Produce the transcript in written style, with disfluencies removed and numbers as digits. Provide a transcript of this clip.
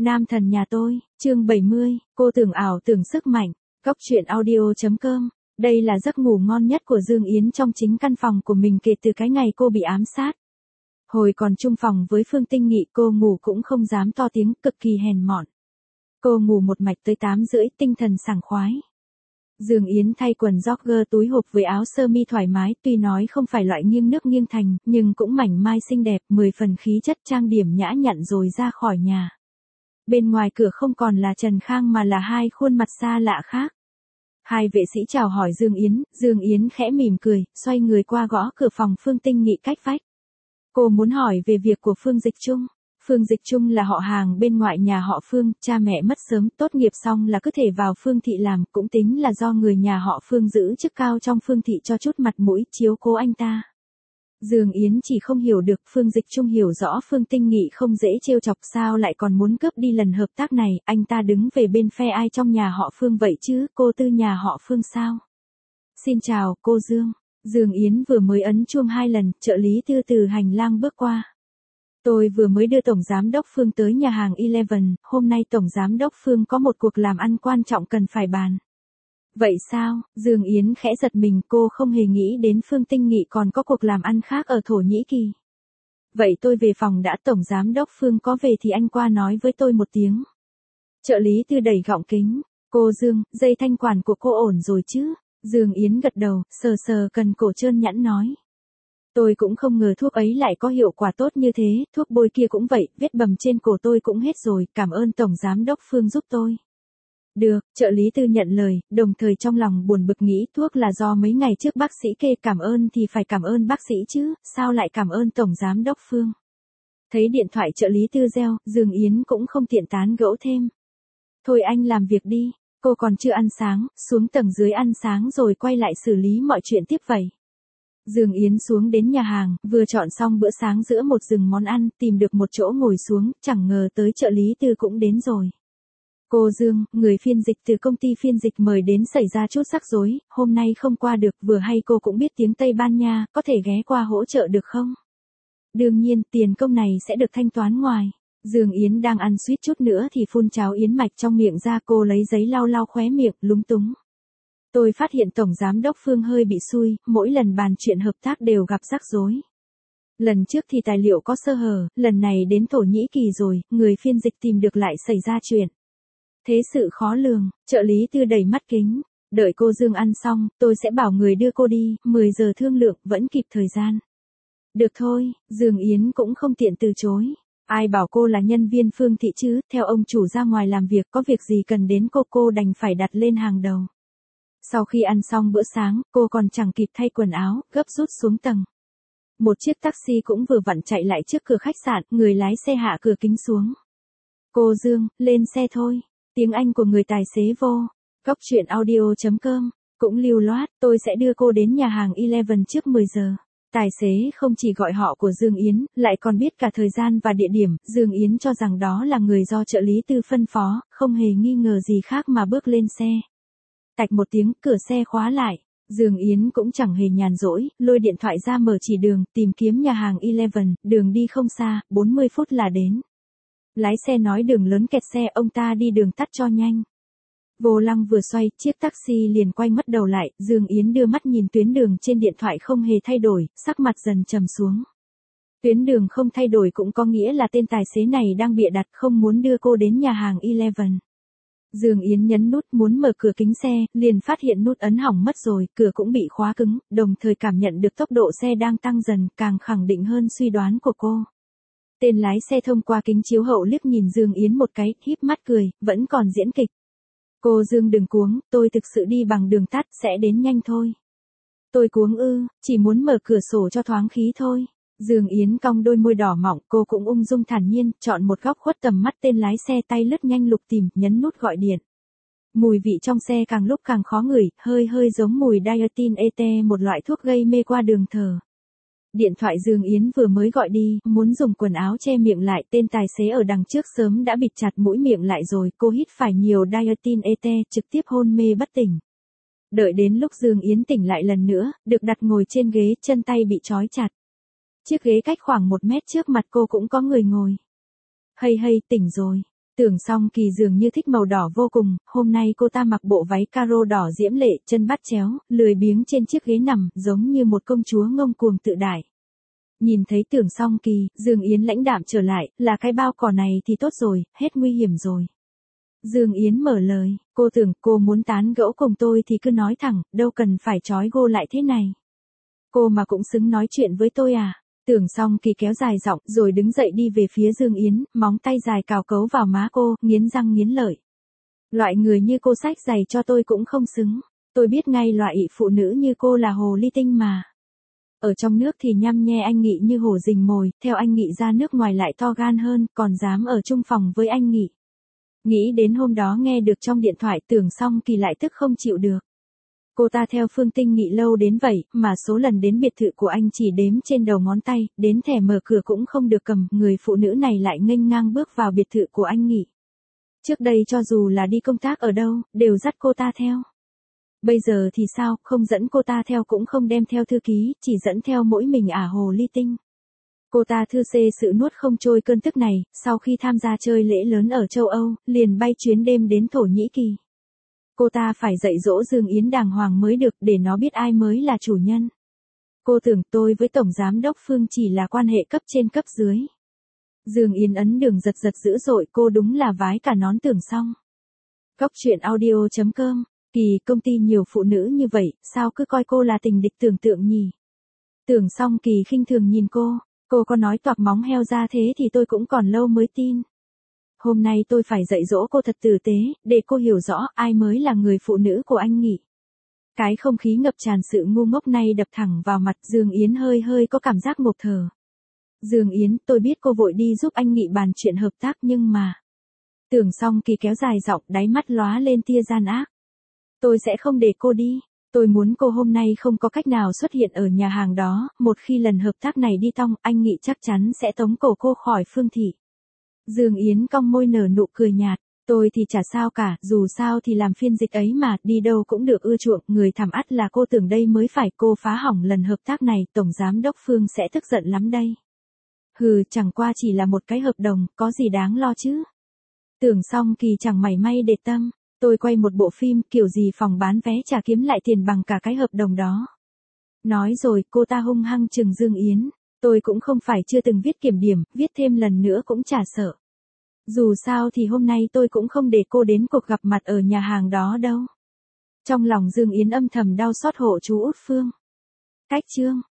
Nam thần nhà tôi, chương 70, cô tưởng ảo tưởng sức mạnh, Cóc truyện audio.com. Đây là giấc ngủ ngon nhất của Dương Yến trong chính căn phòng của mình kể từ cái ngày cô bị ám sát. Hồi còn chung phòng với Phương Tinh Nghị cô ngủ cũng không dám to tiếng, cực kỳ hèn mọn. Cô ngủ một mạch tới 8:30, tinh thần sảng khoái. Dương Yến thay quần jogger túi hộp với áo sơ mi thoải mái, tuy nói không phải loại nghiêng nước nghiêng thành, nhưng cũng mảnh mai xinh đẹp, 10 phần khí chất trang điểm nhã nhặn rồi ra khỏi nhà. Bên ngoài cửa không còn là Trần Khang mà là hai khuôn mặt xa lạ khác. Hai vệ sĩ chào hỏi Dương Yến khẽ mỉm cười, xoay người qua gõ cửa phòng Phương Tinh Nghị cách vách. Cô muốn hỏi về việc của Phương Dịch Trung. Phương Dịch Trung là họ hàng bên ngoại nhà họ Phương, cha mẹ mất sớm, tốt nghiệp xong là cứ thể vào Phương thị làm, cũng tính là do người nhà họ Phương giữ chức cao trong Phương thị cho chút mặt mũi, chiếu cố anh ta. Dương Yến chỉ không hiểu được, Phương Dịch Trung hiểu rõ Phương Tinh Nghị không dễ trêu chọc, sao lại còn muốn cướp đi lần hợp tác này, anh ta đứng về bên phe ai trong nhà họ Phương vậy chứ, cô Tư nhà họ Phương sao? Xin chào, cô Dương. Dương Yến vừa mới ấn chuông 2 lần, trợ lý Tư từ hành lang bước qua. Tôi vừa mới đưa Tổng Giám đốc Phương tới nhà hàng Eleven, hôm nay Tổng Giám đốc Phương có một cuộc làm ăn quan trọng cần phải bàn. Vậy sao? Dương Yến khẽ giật mình, cô không hề nghĩ đến Phương Tinh Nghị còn có cuộc làm ăn khác ở Thổ Nhĩ Kỳ. Vậy tôi về phòng đã, Tổng Giám đốc Phương có về thì anh qua nói với tôi một tiếng. Trợ lý Tư đẩy gọng kính. Cô Dương, dây thanh quản của cô ổn rồi chứ? Dương Yến gật đầu, sờ sờ cần cổ trơn nhẵn nói. Tôi cũng không ngờ thuốc ấy lại có hiệu quả tốt như thế, thuốc bôi kia cũng vậy, vết bầm trên cổ tôi cũng hết rồi, cảm ơn Tổng Giám đốc Phương giúp tôi. Được, trợ lý Tư nhận lời, đồng thời trong lòng buồn bực nghĩ thuốc là do mấy ngày trước bác sĩ kê, cảm ơn thì phải cảm ơn bác sĩ chứ, sao lại cảm ơn Tổng Giám đốc Phương. Thấy điện thoại trợ lý Tư reo, Dương Yến cũng không tiện tán gẫu thêm. Thôi anh làm việc đi, cô còn chưa ăn sáng, xuống tầng dưới ăn sáng rồi quay lại xử lý mọi chuyện tiếp vậy. Dương Yến xuống đến nhà hàng, vừa chọn xong bữa sáng giữa một rừng món ăn, tìm được một chỗ ngồi xuống, chẳng ngờ tới trợ lý Tư cũng đến rồi. Cô Dương, người phiên dịch từ công ty phiên dịch mời đến xảy ra chút rắc rối, hôm nay không qua được, vừa hay cô cũng biết tiếng Tây Ban Nha, có thể ghé qua hỗ trợ được không? Đương nhiên, tiền công này sẽ được thanh toán ngoài. Dương Yến đang ăn suýt chút nữa thì phun cháo yến mạch trong miệng ra, cô lấy giấy lau lau khóe miệng, lúng túng. Tôi phát hiện Tổng Giám đốc Phương hơi bị xui, mỗi lần bàn chuyện hợp tác đều gặp rắc rối. Lần trước thì tài liệu có sơ hở, lần này đến Thổ Nhĩ Kỳ rồi, người phiên dịch tìm được lại xảy ra chuyện. Thế sự khó lường, trợ lý Tư đầy mắt kính. Đợi cô Dương ăn xong, tôi sẽ bảo người đưa cô đi, 10 giờ thương lượng, vẫn kịp thời gian. Được thôi, Dương Yến cũng không tiện từ chối. Ai bảo cô là nhân viên Phương thị chứ, theo ông chủ ra ngoài làm việc, có việc gì cần đến cô đành phải đặt lên hàng đầu. Sau khi ăn xong bữa sáng, cô còn chẳng kịp thay quần áo, gấp rút xuống tầng. Một chiếc taxi cũng vừa vặn chạy lại trước cửa khách sạn, người lái xe hạ cửa kính xuống. Cô Dương, lên xe thôi. Tiếng Anh của người tài xế vô. Cóc truyện audio.com. Cũng lưu loát, tôi sẽ đưa cô đến nhà hàng Eleven trước 10 giờ. Tài xế không chỉ gọi họ của Dương Yến, lại còn biết cả thời gian và địa điểm, Dương Yến cho rằng đó là người do trợ lý Tư phân phó, không hề nghi ngờ gì khác mà bước lên xe. Tạch một tiếng, cửa xe khóa lại. Dương Yến cũng chẳng hề nhàn rỗi, lôi điện thoại ra mở chỉ đường, tìm kiếm nhà hàng Eleven, đường đi không xa, 40 phút là đến. Lái xe nói đường lớn kẹt xe, ông ta đi đường tắt cho nhanh. Vô lăng vừa xoay, chiếc taxi liền quay mất đầu lại, Dương Yến đưa mắt nhìn tuyến đường trên điện thoại không hề thay đổi, sắc mặt dần trầm xuống. Tuyến đường không thay đổi cũng có nghĩa là tên tài xế này đang bịa đặt không muốn đưa cô đến nhà hàng Eleven. Dương Yến nhấn nút muốn mở cửa kính xe, liền phát hiện nút ấn hỏng mất rồi, cửa cũng bị khóa cứng, đồng thời cảm nhận được tốc độ xe đang tăng dần, càng khẳng định hơn suy đoán của cô. Tên lái xe thông qua kính chiếu hậu liếc nhìn Dương Yến một cái, híp mắt cười, vẫn còn diễn kịch. Cô Dương đừng cuống, tôi thực sự đi bằng đường tắt, sẽ đến nhanh thôi. Tôi cuống ư, chỉ muốn mở cửa sổ cho thoáng khí thôi. Dương Yến cong đôi môi đỏ mọng, cô cũng ung dung thản nhiên, chọn một góc khuất tầm mắt tên lái xe, tay lướt nhanh lục tìm, nhấn nút gọi điện. Mùi vị trong xe càng lúc càng khó ngửi, hơi giống mùi Diatin ET, một loại thuốc gây mê qua đường thở. Điện thoại Dương Yến vừa mới gọi đi, muốn dùng quần áo che miệng lại, tên tài xế ở đằng trước sớm đã bịt chặt mũi miệng lại rồi, cô hít phải nhiều Diatin ET, trực tiếp hôn mê bất tỉnh. Đợi đến lúc Dương Yến tỉnh lại lần nữa, được đặt ngồi trên ghế, chân tay bị trói chặt. Chiếc ghế cách khoảng 1 mét trước mặt cô cũng có người ngồi. Hay, tỉnh rồi. Tưởng Song Kỳ dường như thích màu đỏ vô cùng, hôm nay cô ta mặc bộ váy caro đỏ diễm lệ, chân bắt chéo, lười biếng trên chiếc ghế nằm, giống như một công chúa ngông cuồng tự đại. Nhìn thấy Tưởng Song Kỳ, Dương Yến lãnh đạm trở lại, là cái bao cỏ này thì tốt rồi, hết nguy hiểm rồi. Dương Yến mở lời, cô tưởng cô muốn tán gẫu cùng tôi thì cứ nói thẳng, đâu cần phải trói gô lại thế này. Cô mà cũng xứng nói chuyện với tôi à? Tưởng Song Kỳ kéo dài giọng rồi đứng dậy đi về phía Dương Yến, móng tay dài cào cấu vào má cô, nghiến răng nghiến lợi. Loại người như cô xách giày cho tôi cũng không xứng. Tôi biết ngay loại phụ nữ như cô là hồ ly tinh mà. Ở trong nước thì nhăm nhe anh Nghị như hổ rình mồi, theo anh Nghị ra nước ngoài lại to gan hơn, còn dám ở chung phòng với anh Nghị. Nghĩ đến hôm đó nghe được trong điện thoại Tưởng Song Kỳ lại tức không chịu được. Cô ta theo Phương Tinh Nghị lâu đến vậy, mà số lần đến biệt thự của anh chỉ đếm trên đầu ngón tay, đến thẻ mở cửa cũng không được cầm, người phụ nữ này lại nghênh ngang bước vào biệt thự của anh Nghị. Trước đây cho dù là đi công tác ở đâu, đều dắt cô ta theo. Bây giờ thì sao, không dẫn cô ta theo cũng không đem theo thư ký, chỉ dẫn theo mỗi mình hồ ly tinh. Cô ta thư xê sự nuốt không trôi cơn tức này, sau khi tham gia chơi lễ lớn ở châu Âu, liền bay chuyến đêm đến Thổ Nhĩ Kỳ. Cô ta phải dạy dỗ Dương Yến đàng hoàng mới được để nó biết ai mới là chủ nhân. Cô tưởng tôi với Tổng Giám đốc Phương chỉ là quan hệ cấp trên cấp dưới. Dương Yến ấn đường giật giật dữ dội, cô đúng là vái cả nón Tưởng Song. Cóc truyện audio.com, Kỳ, công ty nhiều phụ nữ như vậy, sao cứ coi cô là tình địch tưởng tượng nhỉ? Tưởng Song Kỳ khinh thường nhìn cô có nói toạc móng heo ra thế thì tôi cũng còn lâu mới tin. Hôm nay tôi phải dạy dỗ cô thật tử tế, để cô hiểu rõ ai mới là người phụ nữ của anh Nghị. Cái không khí ngập tràn sự ngu ngốc này đập thẳng vào mặt, Dương Yến hơi hơi có cảm giác ngộp thở. Dương Yến, tôi biết cô vội đi giúp anh Nghị bàn chuyện hợp tác nhưng mà... Tưởng Song Kỳ kéo dài giọng, đáy mắt lóa lên tia gian ác. Tôi sẽ không để cô đi. Tôi muốn cô hôm nay không có cách nào xuất hiện ở nhà hàng đó, một khi lần hợp tác này đi tong, anh Nghị chắc chắn sẽ tống cổ cô khỏi Phương thị. Dương Yến cong môi nở nụ cười nhạt, tôi thì chả sao cả, dù sao thì làm phiên dịch ấy mà, đi đâu cũng được ưa chuộng, người thảm ắt là cô tưởng đây mới phải, cô phá hỏng lần hợp tác này, Tổng Giám đốc Phương sẽ tức giận lắm đây. Hừ, chẳng qua chỉ là một cái hợp đồng, có gì đáng lo chứ. Tưởng Song Kỳ chẳng mảy may để tâm. Tôi quay một bộ phim, kiểu gì phòng bán vé chả kiếm lại tiền bằng cả cái hợp đồng đó. Nói rồi, cô ta hung hăng trừng Dương Yến. Tôi cũng không phải chưa từng viết kiểm điểm, viết thêm lần nữa cũng chả sợ. Dù sao thì hôm nay tôi cũng không để cô đến cuộc gặp mặt ở nhà hàng đó đâu. Trong lòng Dương Yến âm thầm đau xót hộ chú Út Phương. Cách chương.